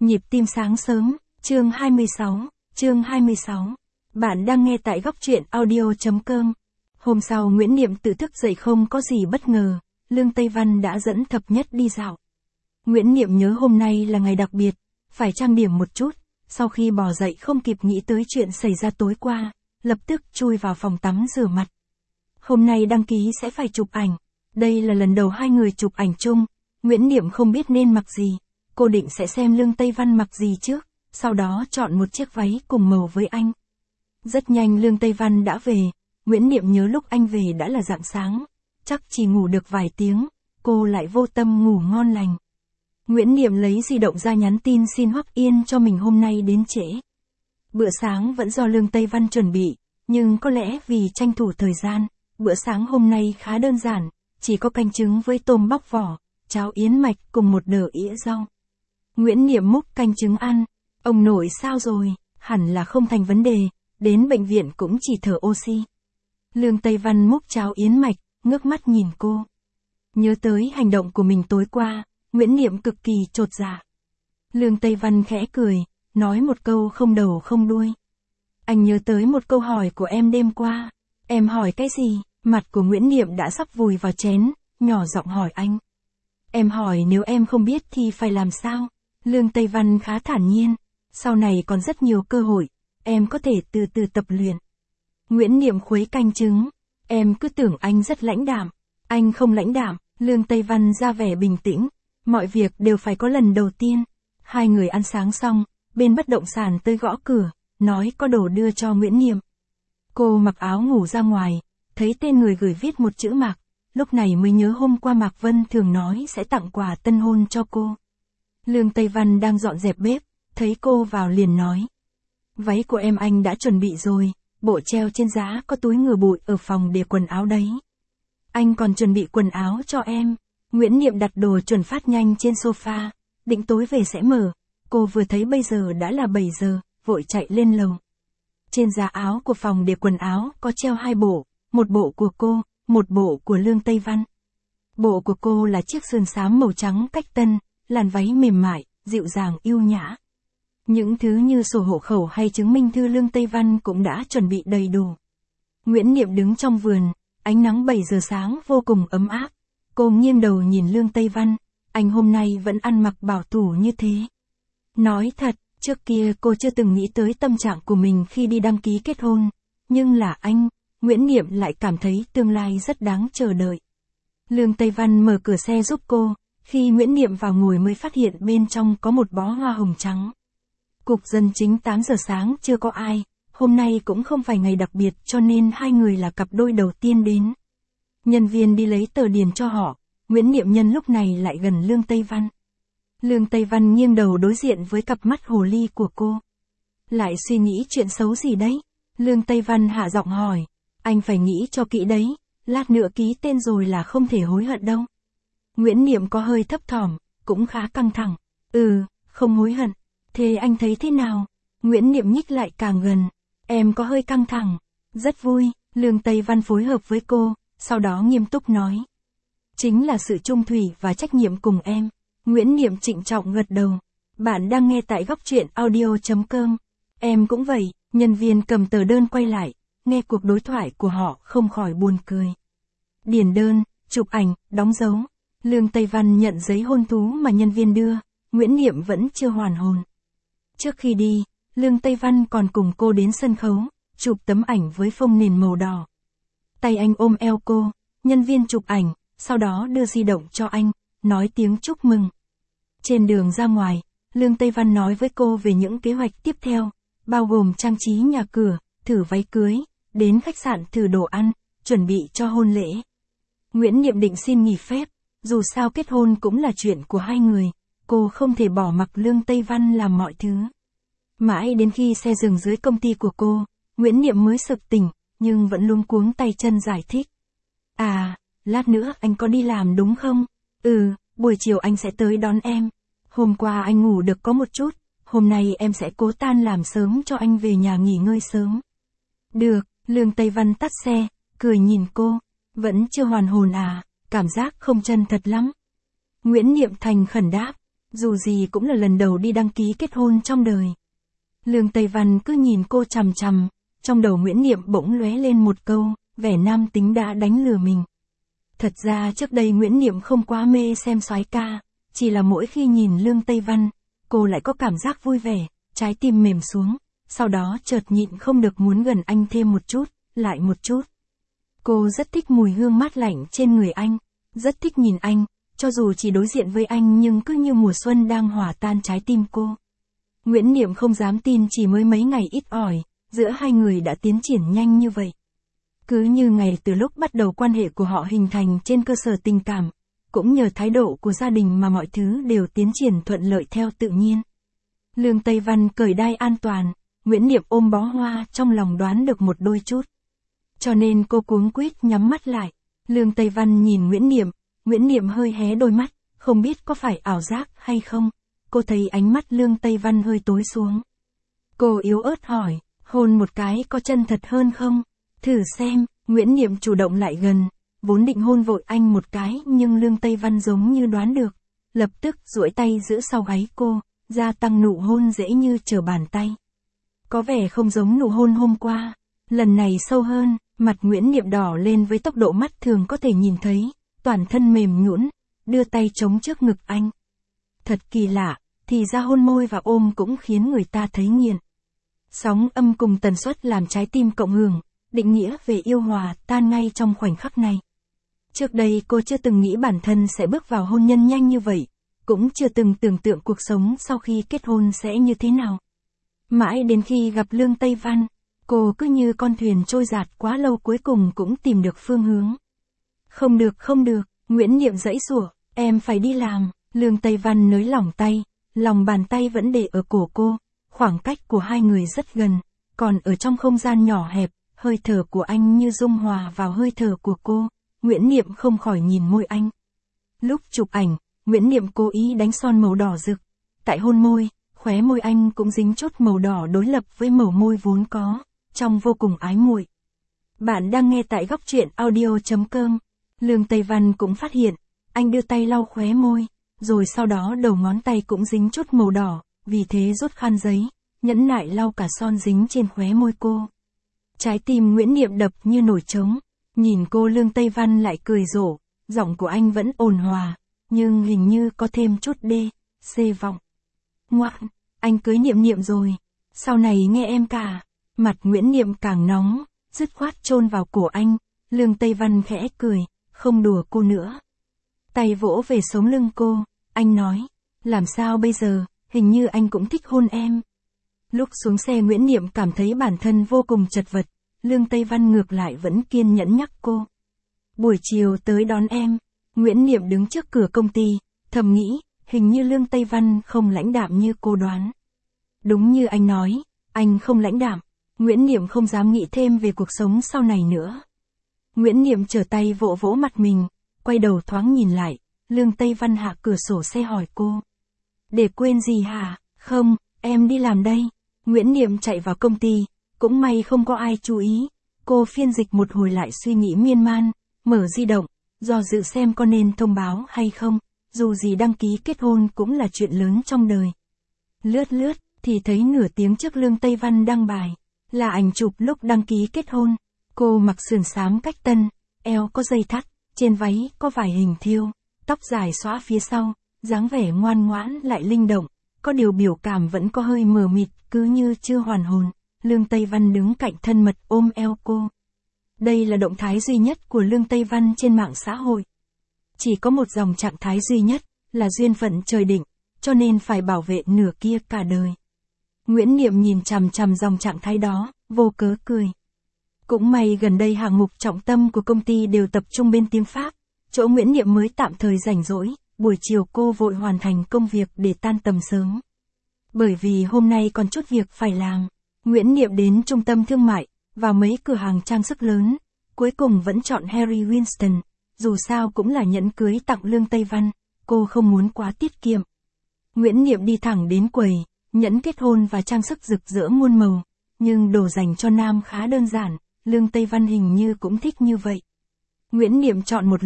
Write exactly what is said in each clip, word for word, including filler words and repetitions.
Nhịp tim sáng sớm, chương hai mươi sáu, chương hai mươi sáu. Bạn đang nghe tại góc truyện audio chấm com. Hôm sau Nguyễn Niệm tự thức dậy không có gì bất ngờ, Lương Tây Văn đã dẫn Thập Nhất đi dạo. Nguyễn Niệm nhớ hôm nay là ngày đặc biệt, phải trang điểm một chút, sau khi bò dậy không kịp nghĩ tới chuyện xảy ra tối qua, lập tức chui vào phòng tắm rửa mặt. Hôm nay đăng ký sẽ phải chụp ảnh, đây là lần đầu hai người chụp ảnh chung, Nguyễn Niệm không biết nên mặc gì. Cô định sẽ xem Lương Tây Văn mặc gì trước, sau đó chọn một chiếc váy cùng màu với anh. Rất nhanh Lương Tây Văn đã về, Nguyễn Niệm nhớ lúc anh về đã là rạng sáng, chắc chỉ ngủ được vài tiếng, cô lại vô tâm ngủ ngon lành. Nguyễn Niệm lấy di động ra nhắn tin xin Hoắc Yên cho mình hôm nay đến trễ. Bữa sáng vẫn do Lương Tây Văn chuẩn bị, nhưng có lẽ vì tranh thủ thời gian, bữa sáng hôm nay khá đơn giản, chỉ có canh trứng với tôm bóc vỏ, cháo yến mạch cùng một đĩa ĩa rau. Nguyễn Niệm múc canh trứng ăn, ông nội sao rồi, hẳn là không thành vấn đề, đến bệnh viện cũng chỉ thở oxy. Lương Tây Văn múc cháo yến mạch, ngước mắt nhìn cô. Nhớ tới hành động của mình tối qua, Nguyễn Niệm cực kỳ chột dạ. Lương Tây Văn khẽ cười, nói một câu không đầu không đuôi. Anh nhớ tới một câu hỏi của em đêm qua. Em hỏi cái gì? Mặt của Nguyễn Niệm đã sắp vùi vào chén, nhỏ giọng hỏi anh. Em hỏi nếu em không biết thì phải làm sao? Lương Tây Văn khá thản nhiên, sau này còn rất nhiều cơ hội, em có thể từ từ tập luyện. Nguyễn Niệm khuấy canh trứng, em cứ tưởng anh rất lãnh đạm, anh không lãnh đạm. Lương Tây Văn ra vẻ bình tĩnh, mọi việc đều phải có lần đầu tiên. Hai người ăn sáng xong, bên bất động sản tới gõ cửa, nói có đồ đưa cho Nguyễn Niệm. Cô mặc áo ngủ ra ngoài, thấy tên người gửi viết một chữ Mạc, lúc này mới nhớ hôm qua Mạc Vân thường nói sẽ tặng quà tân hôn cho cô. Lương Tây Văn đang dọn dẹp bếp, thấy cô vào liền nói. Váy của em anh đã chuẩn bị rồi, bộ treo trên giá có túi ngừa bụi ở phòng để quần áo đấy. Anh còn chuẩn bị quần áo cho em. Nguyễn Niệm đặt đồ chuẩn phát nhanh trên sofa, định tối về sẽ mở. Cô vừa thấy bây giờ đã là bảy giờ, vội chạy lên lầu. Trên giá áo của phòng để quần áo có treo hai bộ, một bộ của cô, một bộ của Lương Tây Văn. Bộ của cô là chiếc sườn xám màu trắng cách tân, làn váy mềm mại, dịu dàng yêu nhã. Những thứ như sổ hộ khẩu hay chứng minh thư Lương Tây Văn cũng đã chuẩn bị đầy đủ. Nguyễn Niệm đứng trong vườn, ánh nắng bảy giờ sáng vô cùng ấm áp. Cô nghiêng đầu nhìn Lương Tây Văn, anh hôm nay vẫn ăn mặc bảo thủ như thế. Nói thật, trước kia cô chưa từng nghĩ tới tâm trạng của mình khi đi đăng ký kết hôn, nhưng là anh, Nguyễn Niệm lại cảm thấy tương lai rất đáng chờ đợi. Lương Tây Văn mở cửa xe giúp cô. Khi Nguyễn Niệm vào ngồi mới phát hiện bên trong có một bó hoa hồng trắng. Cục dân chính tám giờ sáng chưa có ai, hôm nay cũng không phải ngày đặc biệt cho nên hai người là cặp đôi đầu tiên đến. Nhân viên đi lấy tờ điền cho họ, Nguyễn Niệm nhân lúc này lại gần Lương Tây Văn. Lương Tây Văn nghiêng đầu đối diện với cặp mắt hồ ly của cô. Lại suy nghĩ chuyện xấu gì đấy? Lương Tây Văn hạ giọng hỏi, anh phải nghĩ cho kỹ đấy, lát nữa ký tên rồi là không thể hối hận đâu. Nguyễn Niệm có hơi thấp thỏm, cũng khá căng thẳng. Ừ, không hối hận. Thế anh thấy thế nào? Nguyễn Niệm nhích lại càng gần. Em có hơi căng thẳng. Rất vui, Lương Tây Văn phối hợp với cô, sau đó nghiêm túc nói. Chính là sự trung thủy và trách nhiệm cùng em. Nguyễn Niệm trịnh trọng gật đầu. Bạn đang nghe tại góc truyện audio chấm com. Em cũng vậy, nhân viên cầm tờ đơn quay lại, nghe cuộc đối thoại của họ không khỏi buồn cười. Điền đơn, chụp ảnh, đóng dấu. Lương Tây Văn nhận giấy hôn thú mà nhân viên đưa, Nguyễn Niệm vẫn chưa hoàn hồn. Trước khi đi, Lương Tây Văn còn cùng cô đến sân khấu, chụp tấm ảnh với phông nền màu đỏ. Tay anh ôm eo cô, nhân viên chụp ảnh, sau đó đưa di động cho anh, nói tiếng chúc mừng. Trên đường ra ngoài, Lương Tây Văn nói với cô về những kế hoạch tiếp theo, bao gồm trang trí nhà cửa, thử váy cưới, đến khách sạn thử đồ ăn, chuẩn bị cho hôn lễ. Nguyễn Niệm định xin nghỉ phép. Dù sao kết hôn cũng là chuyện của hai người, cô không thể bỏ mặc Lương Tây Văn làm mọi thứ. Mãi đến khi xe dừng dưới công ty của cô, Nguyễn Niệm mới sực tỉnh, nhưng vẫn luống cuống tay chân giải thích. À, lát nữa anh có đi làm đúng không? Ừ, buổi chiều anh sẽ tới đón em. Hôm qua anh ngủ được có một chút, hôm nay em sẽ cố tan làm sớm cho anh về nhà nghỉ ngơi sớm. Được, Lương Tây Văn tắt xe, cười nhìn cô. Vẫn chưa hoàn hồn à? Cảm giác không chân thật lắm. Nguyễn Niệm thành khẩn đáp. dù gì cũng là lần đầu đi đăng ký kết hôn trong đời. Lương Tây Văn cứ nhìn cô chằm chằm, trong đầu Nguyễn Niệm bỗng lóe lên một câu, vẻ nam tính đã đánh lừa mình. Thật ra trước đây Nguyễn Niệm không quá mê xem soái ca, chỉ là mỗi khi nhìn Lương Tây Văn, cô lại có cảm giác vui vẻ, trái tim mềm xuống, sau đó chợt nhịn không được muốn gần anh thêm một chút, lại một chút. Cô rất thích mùi hương mát lạnh trên người anh, rất thích nhìn anh, cho dù chỉ đối diện với anh nhưng cứ như mùa xuân đang hòa tan trái tim cô. Nguyễn Niệm không dám tin chỉ mới mấy ngày ít ỏi, giữa hai người đã tiến triển nhanh như vậy. Cứ như ngày từ lúc bắt đầu quan hệ của họ hình thành trên cơ sở tình cảm, cũng nhờ thái độ của gia đình mà mọi thứ đều tiến triển thuận lợi theo tự nhiên. Lương Tây Văn cởi đai an toàn, Nguyễn Niệm ôm bó hoa trong lòng đoán được một đôi chút. Cho nên cô cuống quýt nhắm mắt lại. Lương Tây Văn nhìn Nguyễn Niệm, Nguyễn Niệm hơi hé đôi mắt, không biết có phải ảo giác hay không. Cô thấy ánh mắt Lương Tây Văn hơi tối xuống. Cô yếu ớt hỏi, hôn một cái có chân thật hơn không? Thử xem, Nguyễn Niệm chủ động lại gần, vốn định hôn vội anh một cái nhưng Lương Tây Văn giống như đoán được, lập tức duỗi tay giữ sau gáy cô, gia tăng nụ hôn dễ như trở bàn tay. Có vẻ không giống nụ hôn hôm qua, lần này sâu hơn, mặt Nguyễn Niệm đỏ lên với tốc độ mắt thường có thể nhìn thấy, toàn thân mềm nhũn, đưa tay chống trước ngực anh. Thật kỳ lạ, thì ra hôn môi và ôm cũng khiến người ta thấy nghiện. Sóng âm cùng tần suất làm trái tim cộng hưởng, định nghĩa về yêu hòa tan ngay trong khoảnh khắc này. Trước đây cô chưa từng nghĩ bản thân sẽ bước vào hôn nhân nhanh như vậy, cũng chưa từng tưởng tượng cuộc sống sau khi kết hôn sẽ như thế nào. Mãi đến khi gặp Lương Tây Văn, cô cứ như con thuyền trôi dạt quá lâu cuối cùng cũng tìm được phương hướng. Không được không được, Nguyễn Niệm giãy giụa, em phải đi làm. Lương Tây Văn nới lỏng tay, lòng bàn tay vẫn để ở cổ cô, khoảng cách của hai người rất gần, còn ở trong không gian nhỏ hẹp, hơi thở của anh như dung hòa vào hơi thở của cô, Nguyễn Niệm không khỏi nhìn môi anh. Lúc chụp ảnh, Nguyễn Niệm cố ý đánh son màu đỏ rực, tại hôn môi, khóe môi anh cũng dính chút màu đỏ đối lập với màu môi vốn có, trông vô cùng ái muội. Bạn đang nghe tại góc truyện audio chấm com. Lương Tây Văn cũng phát hiện, anh đưa tay lau khóe môi, rồi sau đó đầu ngón tay cũng dính chút màu đỏ, vì thế rút khăn giấy, nhẫn nại lau cả son dính trên khóe môi cô. Trái tim Nguyễn Niệm đập như nổi trống, nhìn cô Lương Tây Văn lại cười rộ, giọng của anh vẫn ôn hòa, nhưng hình như có thêm chút đê, xê vọng. Ngoan, anh cưới Niệm Niệm rồi, sau này nghe em cả. Mặt Nguyễn Niệm càng nóng, dứt khoát chôn vào cổ anh, Lương Tây Văn khẽ cười, không đùa cô nữa. Tay vỗ về sống lưng cô, anh nói, làm sao bây giờ, hình như anh cũng thích hôn em. Lúc xuống xe Nguyễn Niệm cảm thấy bản thân vô cùng chật vật, Lương Tây Văn ngược lại vẫn kiên nhẫn nhắc cô. Buổi chiều tới đón em, Nguyễn Niệm đứng trước cửa công ty, thầm nghĩ, hình như Lương Tây Văn không lãnh đạm như cô đoán. Đúng như anh nói, anh không lãnh đạm, Nguyễn Niệm không dám nghĩ thêm về cuộc sống sau này nữa. Nguyễn Niệm trở tay vỗ vỗ mặt mình, quay đầu thoáng nhìn lại, Lương Tây Văn hạ cửa sổ xe hỏi cô. Để quên gì hả? Không, em đi làm đây. Nguyễn Niệm chạy vào công ty, cũng may không có ai chú ý. Cô phiên dịch một hồi lại suy nghĩ miên man, mở di động, do dự xem có nên thông báo hay không, dù gì đăng ký kết hôn cũng là chuyện lớn trong đời. Lướt lướt, thì thấy nửa tiếng trước Lương Tây Văn đăng bài, là ảnh chụp lúc đăng ký kết hôn. Cô mặc sườn xám cách tân, eo có dây thắt, trên váy có vài hình thiêu, tóc dài xõa phía sau, dáng vẻ ngoan ngoãn lại linh động, có điều biểu cảm vẫn có hơi mờ mịt, cứ như chưa hoàn hồn. Lương Tây Văn đứng cạnh thân mật ôm eo cô. Đây là động thái duy nhất của Lương Tây Văn trên mạng xã hội. Chỉ có một dòng trạng thái duy nhất, là duyên phận trời định, cho nên phải bảo vệ nửa kia cả đời. Nguyễn Niệm nhìn chằm chằm dòng trạng thái đó, vô cớ cười. Cũng may gần đây hạng mục trọng tâm của công ty đều tập trung bên tiếng Pháp, chỗ Nguyễn Niệm mới tạm thời rảnh rỗi, buổi chiều cô vội hoàn thành công việc để tan tầm sớm. Bởi vì hôm nay còn chút việc phải làm, Nguyễn Niệm đến trung tâm thương mại, vào mấy cửa hàng trang sức lớn, cuối cùng vẫn chọn Harry Winston, dù sao cũng là nhẫn cưới tặng Lương Tây Văn, cô không muốn quá tiết kiệm. Nguyễn Niệm đi thẳng đến quầy, nhẫn kết hôn và trang sức rực rỡ muôn màu, nhưng đồ dành cho nam khá đơn giản, Lương Tây Văn hình như cũng thích như vậy. Nguyễn Niệm chọn một lúc,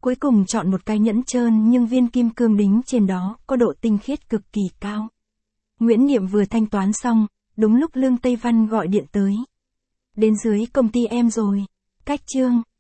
Cuối cùng chọn một cái nhẫn trơn nhưng viên kim cương đính trên đó có độ tinh khiết cực kỳ cao. Nguyễn Niệm vừa thanh toán xong, đúng lúc Lương Tây Văn gọi điện tới. Đến dưới công ty em rồi. Cách Trương.